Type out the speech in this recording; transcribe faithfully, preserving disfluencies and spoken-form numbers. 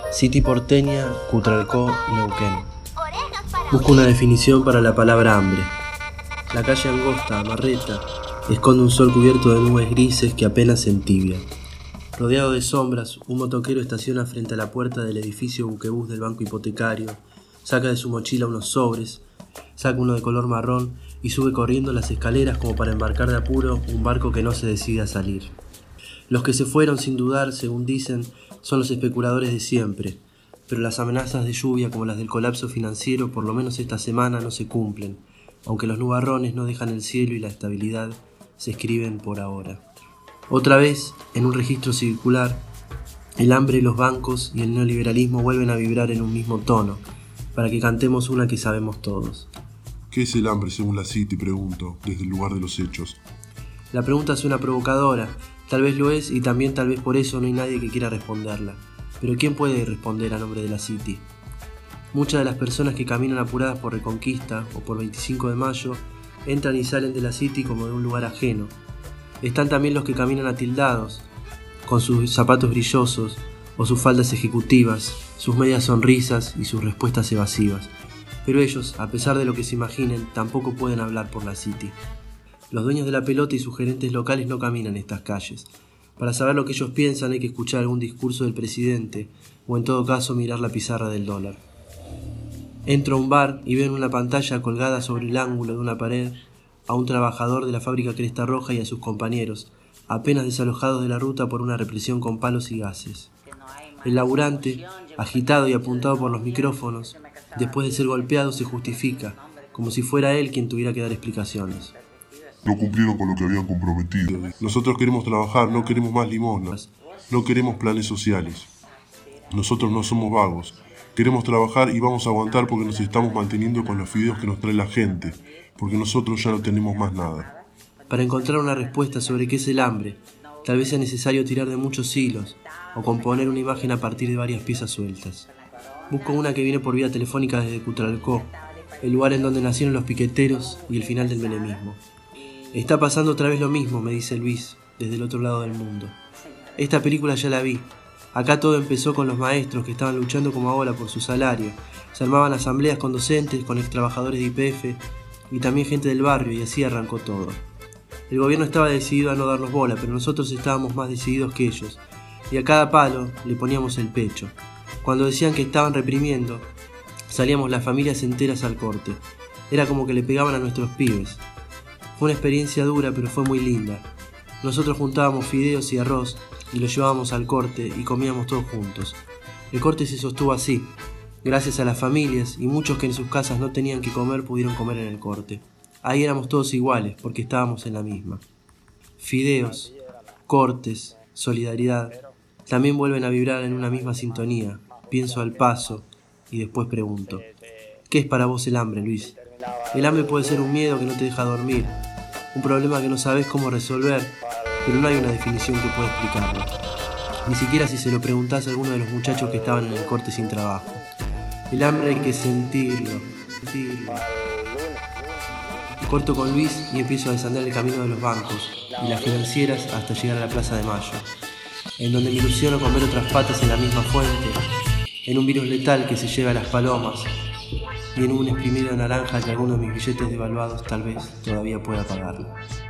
City porteña, Cutralcó, Neuquén. Busco una definición para la palabra hambre. La calle angosta, amarreta, esconde un sol cubierto de nubes grises que apenas se entibia. Rodeado de sombras, un motoquero estaciona frente a la puerta del edificio buquebús del banco hipotecario, saca de su mochila unos sobres, saca uno de color marrón y sube corriendo las escaleras como para embarcar de apuro un barco que no se decide a salir. Los que se fueron sin dudar, según dicen, son los especuladores de siempre, pero las amenazas de lluvia como las del colapso financiero por lo menos esta semana no se cumplen, aunque los nubarrones no dejan el cielo y la estabilidad se escriben por ahora. Otra vez, en un registro circular, el hambre, los bancos y el neoliberalismo vuelven a vibrar en un mismo tono, para que cantemos una que sabemos todos. ¿Qué es el hambre según la City? Pregunto, desde el lugar de los hechos. La pregunta suena provocadora, tal vez lo es y también tal vez por eso no hay nadie que quiera responderla. Pero ¿quién puede responder a nombre de la City? Muchas de las personas que caminan apuradas por Reconquista o por veinticinco de mayo entran y salen de la City como de un lugar ajeno. Están también los que caminan atildados, con sus zapatos brillosos o sus faldas ejecutivas, sus medias sonrisas y sus respuestas evasivas. Pero ellos, a pesar de lo que se imaginen, tampoco pueden hablar por la City. Los dueños de la pelota y sus gerentes locales no caminan estas calles. Para saber lo que ellos piensan hay que escuchar algún discurso del presidente o en todo caso mirar la pizarra del dólar. Entro a un bar y veo en una pantalla colgada sobre el ángulo de una pared a un trabajador de la fábrica Cresta Roja y a sus compañeros, apenas desalojados de la ruta por una represión con palos y gases. El laburante, agitado y apuntado por los micrófonos, después de ser golpeado se justifica, como si fuera él quien tuviera que dar explicaciones. No cumplieron con lo que habían comprometido. Nosotros queremos trabajar, no queremos más limosnas, no queremos planes sociales. Nosotros no somos vagos. Queremos trabajar y vamos a aguantar porque nos estamos manteniendo con los fideos que nos trae la gente, porque nosotros ya no tenemos más nada. Para encontrar una respuesta sobre qué es el hambre, tal vez sea necesario tirar de muchos hilos o componer una imagen a partir de varias piezas sueltas. Busco una que viene por vía telefónica desde Cutralcó, el lugar en donde nacieron los piqueteros y el final del menemismo. Está pasando otra vez lo mismo, me dice Luis, desde el otro lado del mundo. Esta película ya la vi. Acá todo empezó con los maestros que estaban luchando como ahora por su salario. Se armaban asambleas con docentes, con ex trabajadores de Y P F y también gente del barrio y así arrancó todo. El gobierno estaba decidido a no darnos bola, pero nosotros estábamos más decididos que ellos. Y a cada palo le poníamos el pecho. Cuando decían que estaban reprimiendo, salíamos las familias enteras al corte. Era como que le pegaban a nuestros pibes. Fue una experiencia dura, pero fue muy linda. Nosotros juntábamos fideos y arroz y los llevábamos al corte y comíamos todos juntos. El corte se sostuvo así. Gracias a las familias y muchos que en sus casas no tenían que comer pudieron comer en el corte. Ahí éramos todos iguales porque estábamos en la misma. Fideos, cortes, solidaridad, también vuelven a vibrar en una misma sintonía. Pienso al paso y después pregunto: ¿qué es para vos el hambre, Luis? El hambre puede ser un miedo que no te deja dormir, un problema que no sabes cómo resolver, pero no hay una definición que pueda explicarlo. Ni siquiera si se lo preguntás a alguno de los muchachos que estaban en el corte sin trabajo. El hambre hay que sentirlo, sentirlo. Corto con Luis y empiezo a desandar el camino de los bancos y las financieras hasta llegar a la Plaza de Mayo, en donde me ilusiono con ver otras patas en la misma fuente, en un virus letal que se lleva a las palomas y en un exprimido de naranja que alguno de mis billetes devaluados tal vez todavía pueda pagarlo.